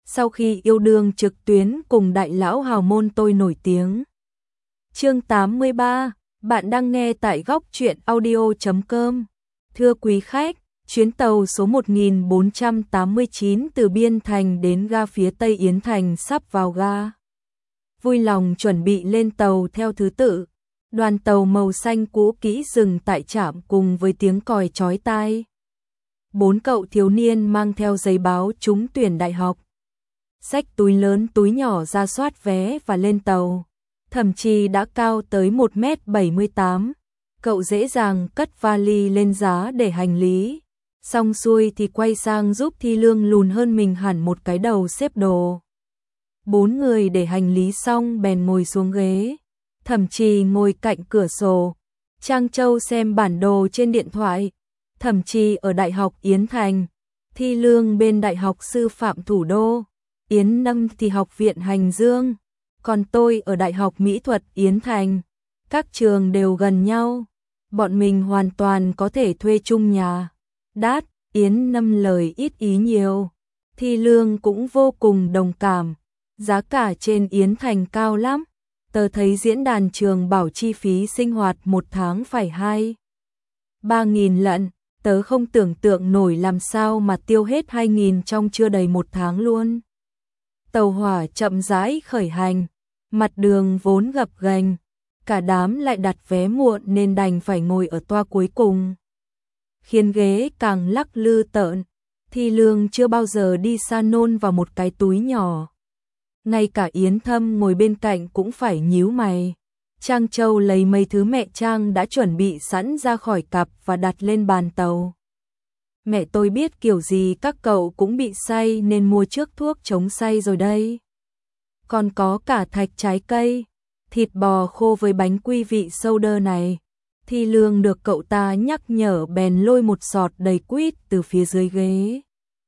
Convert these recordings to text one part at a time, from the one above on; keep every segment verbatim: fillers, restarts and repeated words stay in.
sau khi yêu đương trực tuyến cùng đại lão hào môn tôi nổi tiếng. Chương tám mươi ba, bạn đang nghe tại góc truyện audio chấm com. Thưa quý khách, chuyến tàu số một nghìn bốn trăm tám mươi chín từ Biên Thành đến ga phía Tây Yến Thành sắp vào ga. Vui lòng chuẩn bị lên tàu theo thứ tự. Đoàn tàu màu xanh cũ kỹ dừng tại trạm cùng với tiếng còi chói tai. Bốn cậu thiếu niên mang theo giấy báo trúng tuyển đại học. Xách túi lớn túi nhỏ ra soát vé và lên tàu. Thẩm Trì đã cao tới một mét bảy mươi tám. Cậu dễ dàng cất vali lên giá để hành lý. Xong xuôi thì quay sang giúp Thi Lương lùn hơn mình hẳn một cái đầu xếp đồ. Bốn người để hành lý xong bèn ngồi xuống ghế. Thẩm Trì ngồi cạnh cửa sổ. Trang Châu xem bản đồ trên điện thoại. Thẩm Trì ở Đại học Yến Thành. Thi Lương bên Đại học Sư phạm Thủ đô. Yến Nâm thì học viện Hành Dương. Còn tôi ở Đại học Mỹ thuật Yến Thành. Các trường đều gần nhau. Bọn mình hoàn toàn có thể thuê chung nhà. Đát, Yến Nâm lời ít ý nhiều. Thi Lương cũng vô cùng đồng cảm. Giá cả trên Yến Thành cao lắm. Tớ thấy diễn đàn trường bảo chi phí sinh hoạt một tháng phải hai ba nghìn lận. Tớ không tưởng tượng nổi làm sao mà tiêu hết hai nghìn trong chưa đầy một tháng luôn. Tàu hỏa chậm rãi khởi hành. Mặt đường vốn gập ghềnh. Cả đám lại đặt vé muộn nên đành phải ngồi ở toa cuối cùng. Khiến ghế càng lắc lư tợn. Thi Lương chưa bao giờ đi xa nôn vào một cái túi nhỏ. Ngay cả Yến Thâm ngồi bên cạnh cũng phải nhíu mày. Trang Châu lấy mấy thứ mẹ Trang đã chuẩn bị sẵn ra khỏi cặp và đặt lên bàn tàu. Mẹ tôi biết kiểu gì các cậu cũng bị say nên mua trước thuốc chống say rồi đây. Còn có cả thạch trái cây, thịt bò khô với bánh quy vị soda này. Thi Lương được cậu ta nhắc nhở bèn lôi một sọt đầy quýt từ phía dưới ghế.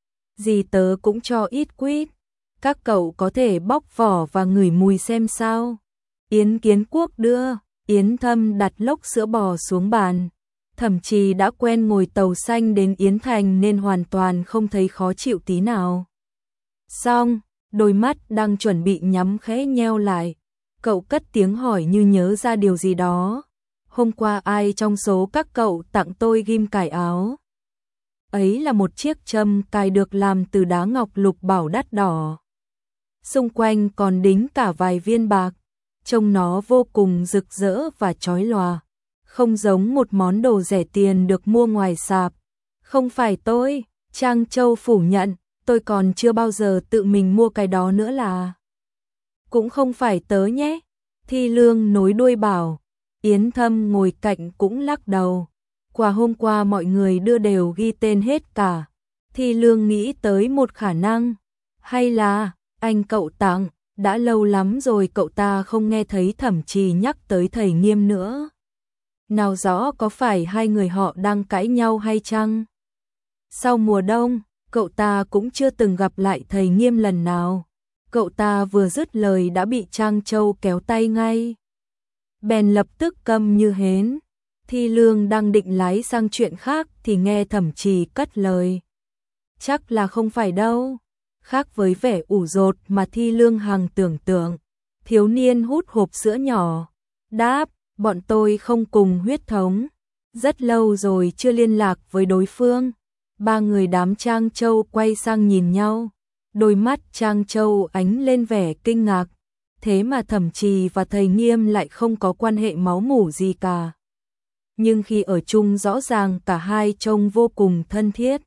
Dì tớ cũng cho ít quýt. Các cậu có thể bóc vỏ và ngửi mùi xem sao. Yến Kiến Quốc đưa. Yến Thâm đặt lốc sữa bò xuống bàn. Thẩm Trì đã quen ngồi tàu xanh đến Yến Thành nên hoàn toàn không thấy khó chịu tí nào. Xong, đôi mắt đang chuẩn bị nhắm khẽ nheo lại. Cậu cất tiếng hỏi như nhớ ra điều gì đó. Hôm qua ai trong số các cậu tặng tôi ghim cài áo? Ấy là một chiếc châm cài được làm từ đá ngọc lục bảo đắt đỏ. Xung quanh còn đính cả vài viên bạc. Trông nó vô cùng rực rỡ và chói lòa. Không giống một món đồ rẻ tiền được mua ngoài sạp. Không phải tôi, Trang Châu phủ nhận, tôi còn chưa bao giờ tự mình mua cái đó nữa là. Cũng không phải tớ nhé. Thi Lương nối đuôi bảo. Yến Thâm ngồi cạnh cũng lắc đầu. Quả hôm qua mọi người đưa đều ghi tên hết cả. Thi Lương nghĩ tới một khả năng. Hay là, anh cậu tặng, đã lâu lắm rồi cậu ta không nghe thấy Thẩm Trì nhắc tới thầy Nghiêm nữa. Nào rõ có phải hai người họ đang cãi nhau hay chăng? Sau mùa đông, cậu ta cũng chưa từng gặp lại thầy Nghiêm lần nào. Cậu ta vừa dứt lời đã bị Trang Châu kéo tay ngay. Bèn lập tức câm như hến. Thi Lương đang định lái sang chuyện khác thì nghe Thẩm Trì cất lời. Chắc là không phải đâu. Khác với vẻ ủ rột mà Thi Lương hằng tưởng tượng. Thiếu niên hút hộp sữa nhỏ. Đáp, bọn tôi không cùng huyết thống. Rất lâu rồi chưa liên lạc với đối phương. Ba người đám Trang Châu quay sang nhìn nhau. Đôi mắt Trang Châu ánh lên vẻ kinh ngạc. Thế mà Thẩm Trì và thầy Nghiêm lại không có quan hệ máu mủ gì cả. Nhưng khi ở chung rõ ràng cả hai trông vô cùng thân thiết.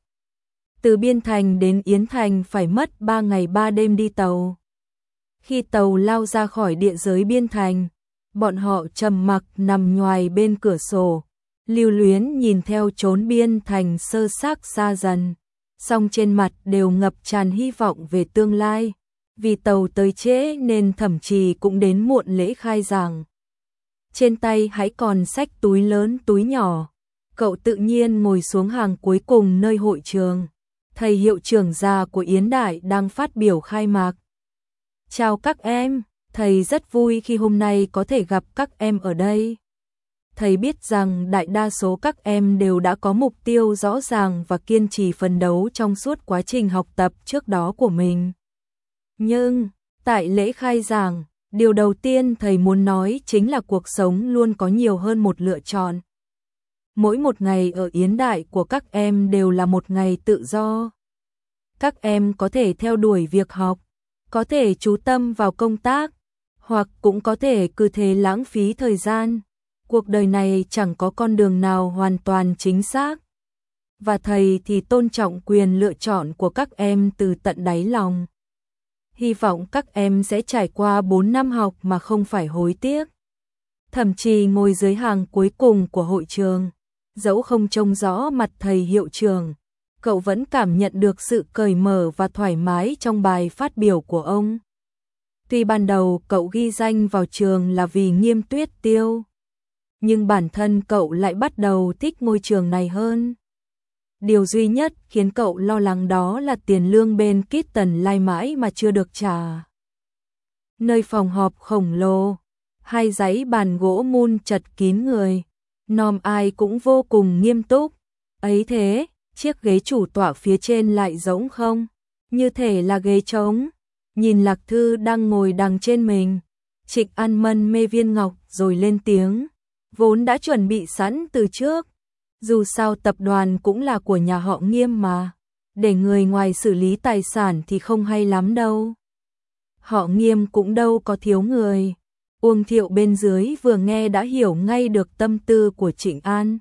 Từ Biên Thành đến Yến Thành phải mất ba ngày ba đêm đi tàu. Khi tàu lao ra khỏi địa giới Biên Thành, bọn họ trầm mặc nằm nhoài bên cửa sổ, lưu luyến nhìn theo chốn Biên Thành sơ xác xa dần, song trên mặt đều ngập tràn hy vọng về tương lai. Vì tàu tới trễ nên Thẩm Trì cũng đến muộn lễ khai giảng. Trên tay hãy còn xách túi lớn túi nhỏ. Cậu tự nhiên ngồi xuống hàng cuối cùng nơi hội trường. Thầy hiệu trưởng già của Yến Đại đang phát biểu khai mạc. Chào các em, thầy rất vui khi hôm nay có thể gặp các em ở đây. Thầy biết rằng đại đa số các em đều đã có mục tiêu rõ ràng và kiên trì phấn đấu trong suốt quá trình học tập trước đó của mình. Nhưng, tại lễ khai giảng, điều đầu tiên thầy muốn nói chính là cuộc sống luôn có nhiều hơn một lựa chọn. Mỗi một ngày ở Yến Đại của các em đều là một ngày tự do. Các em có thể theo đuổi việc học, có thể chú tâm vào công tác, hoặc cũng có thể cứ thế lãng phí thời gian. Cuộc đời này chẳng có con đường nào hoàn toàn chính xác. Và thầy thì tôn trọng quyền lựa chọn của các em từ tận đáy lòng. Hy vọng các em sẽ trải qua bốn năm học mà không phải hối tiếc. Thậm chí ngồi dưới hàng cuối cùng của hội trường, dẫu không trông rõ mặt thầy hiệu trưởng, cậu vẫn cảm nhận được sự cởi mở và thoải mái trong bài phát biểu của ông. Tuy ban đầu cậu ghi danh vào trường là vì Nghiêm Tuyết Tiêu, nhưng bản thân cậu lại bắt đầu thích ngôi trường này hơn. Điều duy nhất khiến cậu lo lắng đó là tiền lương bên Kitten lai mãi mà chưa được trả. Nơi phòng họp khổng lồ, hai dãy bàn gỗ mun chật kín người, nom ai cũng vô cùng nghiêm túc. Ấy thế, chiếc ghế chủ tọa phía trên lại rỗng không, như thể là ghế trống. Nhìn Lạc Thư đang ngồi đằng trên mình, Trịnh An mân mê viên ngọc rồi lên tiếng, vốn đã chuẩn bị sẵn từ trước. Dù sao tập đoàn cũng là của nhà họ Nghiêm mà, để người ngoài xử lý tài sản thì không hay lắm đâu. Họ Nghiêm cũng đâu có thiếu người. Uông Thiệu bên dưới vừa nghe đã hiểu ngay được tâm tư của Trịnh An.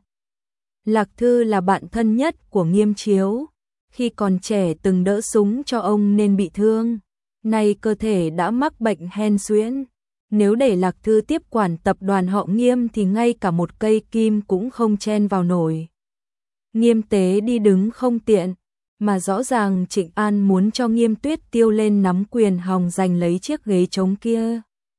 Lạc Thư là bạn thân nhất của Nghiêm Chiếu, khi còn trẻ từng đỡ súng cho ông nên bị thương, nay cơ thể đã mắc bệnh hen suyễn. Nếu để Lạc Thư tiếp quản tập đoàn họ Nghiêm thì ngay cả một cây kim cũng không chen vào nổi. Nghiêm Tế đi đứng không tiện, mà rõ ràng Trịnh An muốn cho Nghiêm Tuyết Tiêu lên nắm quyền hòng giành lấy chiếc ghế trống kia.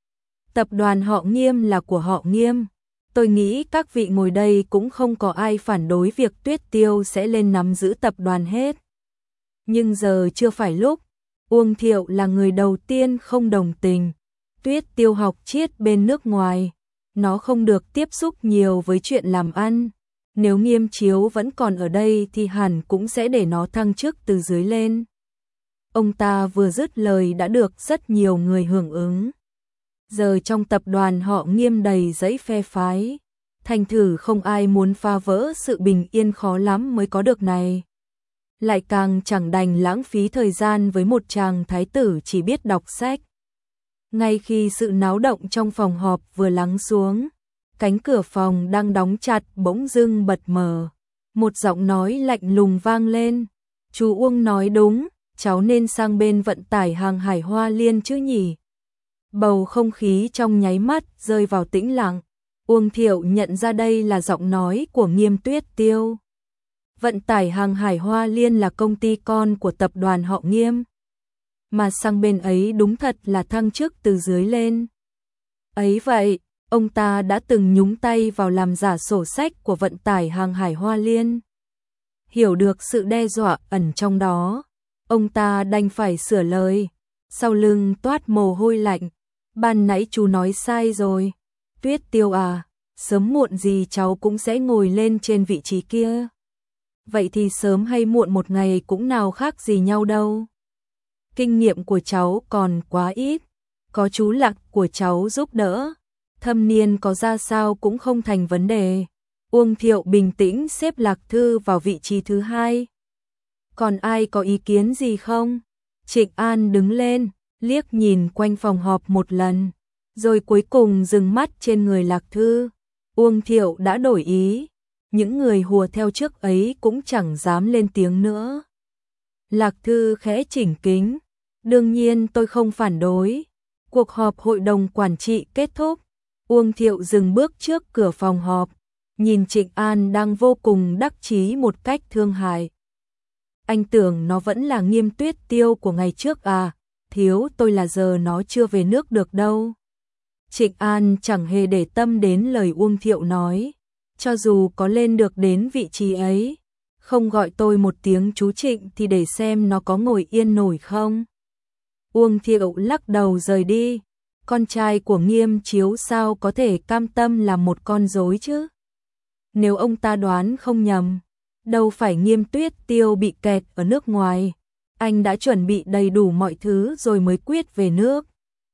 Tập đoàn họ Nghiêm là của họ Nghiêm, tôi nghĩ các vị ngồi đây cũng không có ai phản đối việc Tuyết Tiêu sẽ lên nắm giữ tập đoàn hết. Nhưng giờ chưa phải lúc. Uông Thiệu là người đầu tiên không đồng tình. Tuyết Tiêu học triết bên nước ngoài, nó không được tiếp xúc nhiều với chuyện làm ăn. Nếu Nghiêm Chiếu vẫn còn ở đây thì hẳn cũng sẽ để nó thăng chức từ dưới lên. Ông ta vừa dứt lời đã được rất nhiều người hưởng ứng. Giờ trong tập đoàn họ Nghiêm đầy dãy phe phái, thành thử không ai muốn phá vỡ sự bình yên khó lắm mới có được này. Lại càng chẳng đành lãng phí thời gian với một chàng thái tử chỉ biết đọc sách. Ngay khi sự náo động trong phòng họp vừa lắng xuống, cánh cửa phòng đang đóng chặt bỗng dưng bật mở. Một giọng nói lạnh lùng vang lên. Chú Uông nói đúng, cháu nên sang bên vận tải hàng hải Hoa Liên chứ nhỉ? Bầu không khí trong nháy mắt rơi vào tĩnh lặng. Uông Thiệu nhận ra đây là giọng nói của Nghiêm Tuyết Tiêu. Vận tải hàng hải Hoa Liên là công ty con của tập đoàn họ Nghiêm. Mà sang bên ấy đúng thật là thăng chức từ dưới lên. Ấy vậy, ông ta đã từng nhúng tay vào làm giả sổ sách của vận tải hàng hải Hoa Liên. Hiểu được sự đe dọa ẩn trong đó, ông ta đành phải sửa lời. Sau lưng toát mồ hôi lạnh. Ban nãy chú nói sai rồi. Tuyết Tiêu à, sớm muộn gì cháu cũng sẽ ngồi lên trên vị trí kia. Vậy thì sớm hay muộn một ngày cũng nào khác gì nhau đâu. Kinh nghiệm của cháu còn quá ít, có chú Lạc của cháu giúp đỡ, thâm niên có ra sao cũng không thành vấn đề. Uông Thiệu bình tĩnh xếp Lạc Thư vào vị trí thứ hai. Còn ai có ý kiến gì không? Trịnh An đứng lên, liếc nhìn quanh phòng họp một lần, rồi cuối cùng dừng mắt trên người Lạc Thư. Uông Thiệu đã đổi ý, những người hùa theo trước ấy cũng chẳng dám lên tiếng nữa. Lạc Thư khẽ chỉnh kính, đương nhiên tôi không phản đối. Cuộc họp hội đồng quản trị kết thúc, Uông Thiệu dừng bước trước cửa phòng họp, nhìn Trịnh An đang vô cùng đắc chí một cách thương hại. Anh tưởng nó vẫn là Nghiêm Tuyết Tiêu của ngày trước à? Thiếu tôi là giờ nó chưa về nước được đâu. Trịnh An chẳng hề để tâm đến lời Uông Thiệu nói. Cho dù có lên được đến vị trí ấy, không gọi tôi một tiếng chú Trịnh thì để xem nó có ngồi yên nổi không. Uông Thiệu lắc đầu rời đi. Con trai của Nghiêm Chiếu sao có thể cam tâm làm một con rối chứ? Nếu ông ta đoán không nhầm, đâu phải Nghiêm Tuyết Tiêu bị kẹt ở nước ngoài. Anh đã chuẩn bị đầy đủ mọi thứ rồi mới quyết về nước.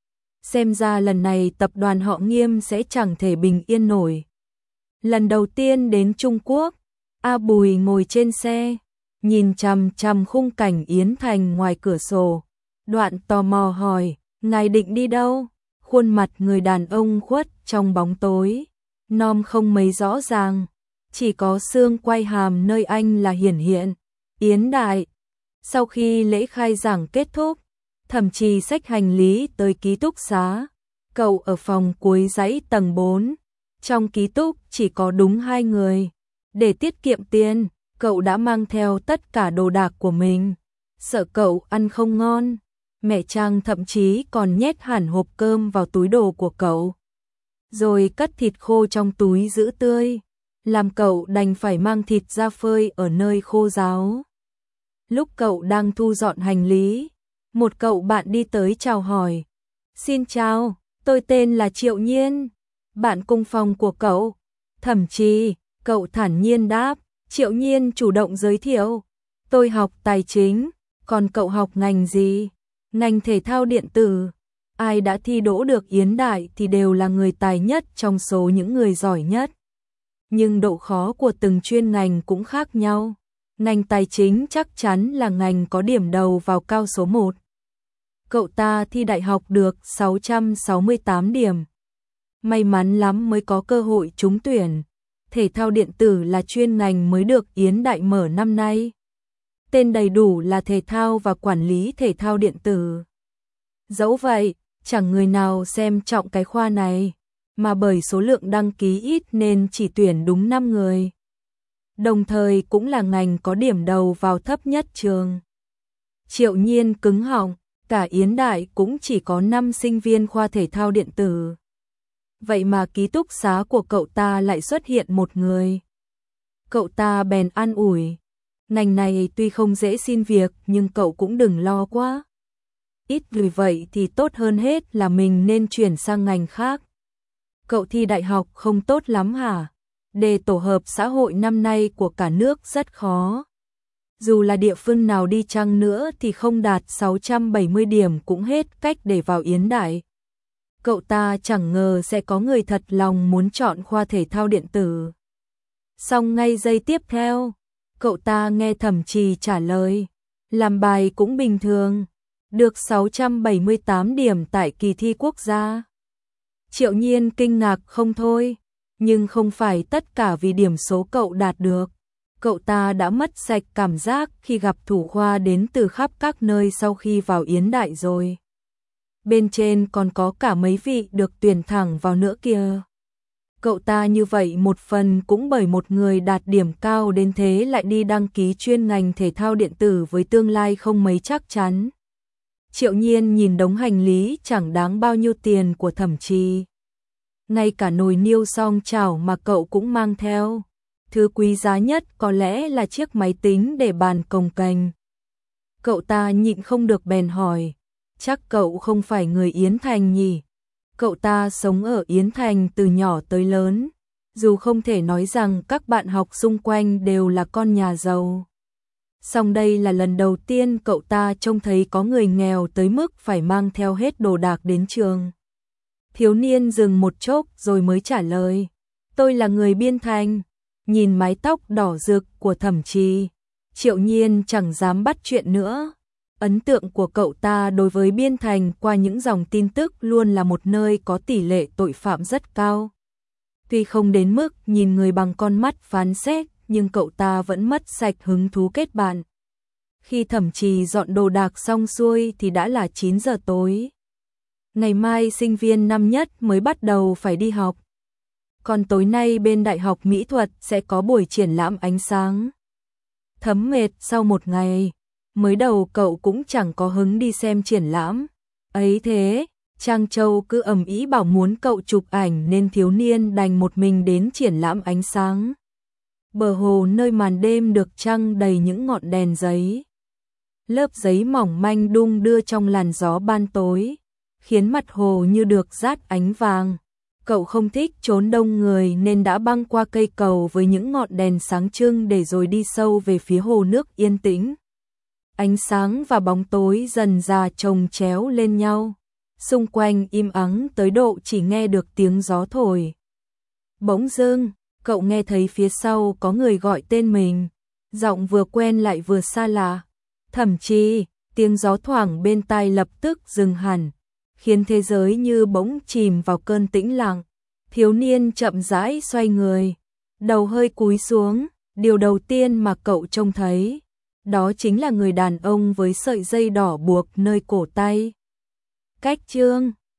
Xem ra lần này tập đoàn họ Nghiêm sẽ chẳng thể bình yên nổi. Lần đầu tiên đến Trung Quốc, A Bùi ngồi trên xe, nhìn chằm chằm khung cảnh Yến Thành ngoài cửa sổ. Đoạn tò mò hỏi, ngài định đi đâu? Khuôn mặt người đàn ông khuất trong bóng tối, nom không mấy rõ ràng, chỉ có xương quai hàm nơi anh là hiển hiện. Yến Đại. Sau khi lễ khai giảng kết thúc, Thẩm Trì xách hành lý tới ký túc xá. Cậu ở phòng cuối dãy tầng bốn. Trong ký túc chỉ có đúng hai người. Để tiết kiệm tiền, cậu đã mang theo tất cả đồ đạc của mình. Sợ cậu ăn không ngon, mẹ Trang thậm chí còn nhét hẳn hộp cơm vào túi đồ của cậu, rồi cất thịt khô trong túi giữ tươi, làm cậu đành phải mang thịt ra phơi ở nơi khô ráo. Lúc cậu đang thu dọn hành lý, một cậu bạn đi tới chào hỏi. Xin chào, tôi tên là Triệu Nhiên, bạn cùng phòng của cậu. Thẩm Trì, cậu thản nhiên đáp. Triệu Nhiên chủ động giới thiệu. Tôi học tài chính, còn cậu học ngành gì? Ngành thể thao điện tử. Ai đã thi đỗ được Yến Đại thì đều là người tài nhất trong số những người giỏi nhất. Nhưng độ khó của từng chuyên ngành cũng khác nhau. Ngành tài chính chắc chắn là ngành có điểm đầu vào cao số một. Cậu ta thi đại học được sáu trăm sáu mươi tám điểm. May mắn lắm mới có cơ hội trúng tuyển. Thể thao điện tử là chuyên ngành mới được Yến Đại mở năm nay. Tên đầy đủ là Thể thao và Quản lý Thể thao điện tử. Dẫu vậy, chẳng người nào xem trọng cái khoa này, mà bởi số lượng đăng ký ít nên chỉ tuyển đúng năm người. Đồng thời cũng là ngành có điểm đầu vào thấp nhất trường. Triệu Nhiên cứng họng, cả Yến Đại cũng chỉ có năm sinh viên khoa thể thao điện tử. Vậy mà ký túc xá của cậu ta lại xuất hiện một người. Cậu ta bèn an ủi, ngành này tuy không dễ xin việc nhưng cậu cũng đừng lo quá. Ít vì vậy thì tốt hơn hết là mình nên chuyển sang ngành khác. Cậu thi đại học không tốt lắm hả? Đề tổ hợp xã hội năm nay của cả nước rất khó. Dù là địa phương nào đi chăng nữa thì không đạt sáu trăm bảy mươi điểm cũng hết cách để vào Yến Đại. Cậu ta chẳng ngờ sẽ có người thật lòng muốn chọn khoa thể thao điện tử. Xong ngay giây tiếp theo, cậu ta nghe Thẩm Trì trả lời, làm bài cũng bình thường, được sáu trăm bảy mươi tám điểm tại kỳ thi quốc gia. Triệu Nhiên kinh ngạc không thôi, nhưng không phải tất cả vì điểm số cậu đạt được. Cậu ta đã mất sạch cảm giác khi gặp thủ khoa đến từ khắp các nơi sau khi vào Yến Đại rồi. Bên trên còn có cả mấy vị được tuyển thẳng vào nữa kìa. Cậu ta như vậy một phần cũng bởi một người đạt điểm cao đến thế lại đi đăng ký chuyên ngành thể thao điện tử với tương lai không mấy chắc chắn. Triệu Nhiên nhìn đống hành lý chẳng đáng bao nhiêu tiền của Thẩm Trì. Ngay cả nồi niêu song chảo mà cậu cũng mang theo. Thứ quý giá nhất có lẽ là chiếc máy tính để bàn cồng kềnh. Cậu ta nhịn không được bèn hỏi, chắc cậu không phải người Yến Thành nhỉ? Cậu ta sống ở Yến Thành từ nhỏ tới lớn, dù không thể nói rằng các bạn học xung quanh đều là con nhà giàu. Song đây là lần đầu tiên cậu ta trông thấy có người nghèo tới mức phải mang theo hết đồ đạc đến trường. Thiếu niên dừng một chốc rồi mới trả lời, tôi là người Biên Thành. Nhìn mái tóc đỏ rực của Thẩm Trì, Triệu Nhiên chẳng dám bắt chuyện nữa. Ấn tượng của cậu ta đối với Biên Thành qua những dòng tin tức luôn là một nơi có tỷ lệ tội phạm rất cao. Tuy không đến mức nhìn người bằng con mắt phán xét, nhưng cậu ta vẫn mất sạch hứng thú kết bạn. Khi Thẩm Trì dọn đồ đạc xong xuôi thì đã là chín giờ tối. Ngày mai sinh viên năm nhất mới bắt đầu phải đi học. Còn tối nay bên Đại học Mỹ thuật sẽ có buổi triển lãm ánh sáng. Thấm mệt sau một ngày, mới đầu cậu cũng chẳng có hứng đi xem triển lãm. Ấy thế, Trang Châu cứ ầm ĩ bảo muốn cậu chụp ảnh nên thiếu niên đành một mình đến triển lãm ánh sáng. Bờ hồ nơi màn đêm được trăng đầy những ngọn đèn giấy. Lớp giấy mỏng manh đung đưa trong làn gió ban tối, khiến mặt hồ như được dát ánh vàng. Cậu không thích trốn đông người nên đã băng qua cây cầu với những ngọn đèn sáng trưng để rồi đi sâu về phía hồ nước yên tĩnh. Ánh sáng và bóng tối dần dà chồng chéo lên nhau. Xung quanh im ắng tới độ chỉ nghe được tiếng gió thổi. Bỗng dưng, cậu nghe thấy phía sau có người gọi tên mình. Giọng vừa quen lại vừa xa lạ. Thậm chí, tiếng gió thoảng bên tai lập tức dừng hẳn, khiến thế giới như bỗng chìm vào cơn tĩnh lặng. Thiếu niên chậm rãi xoay người, đầu hơi cúi xuống, điều đầu tiên mà cậu trông thấy, đó chính là người đàn ông với sợi dây đỏ buộc nơi cổ tay. Cách chương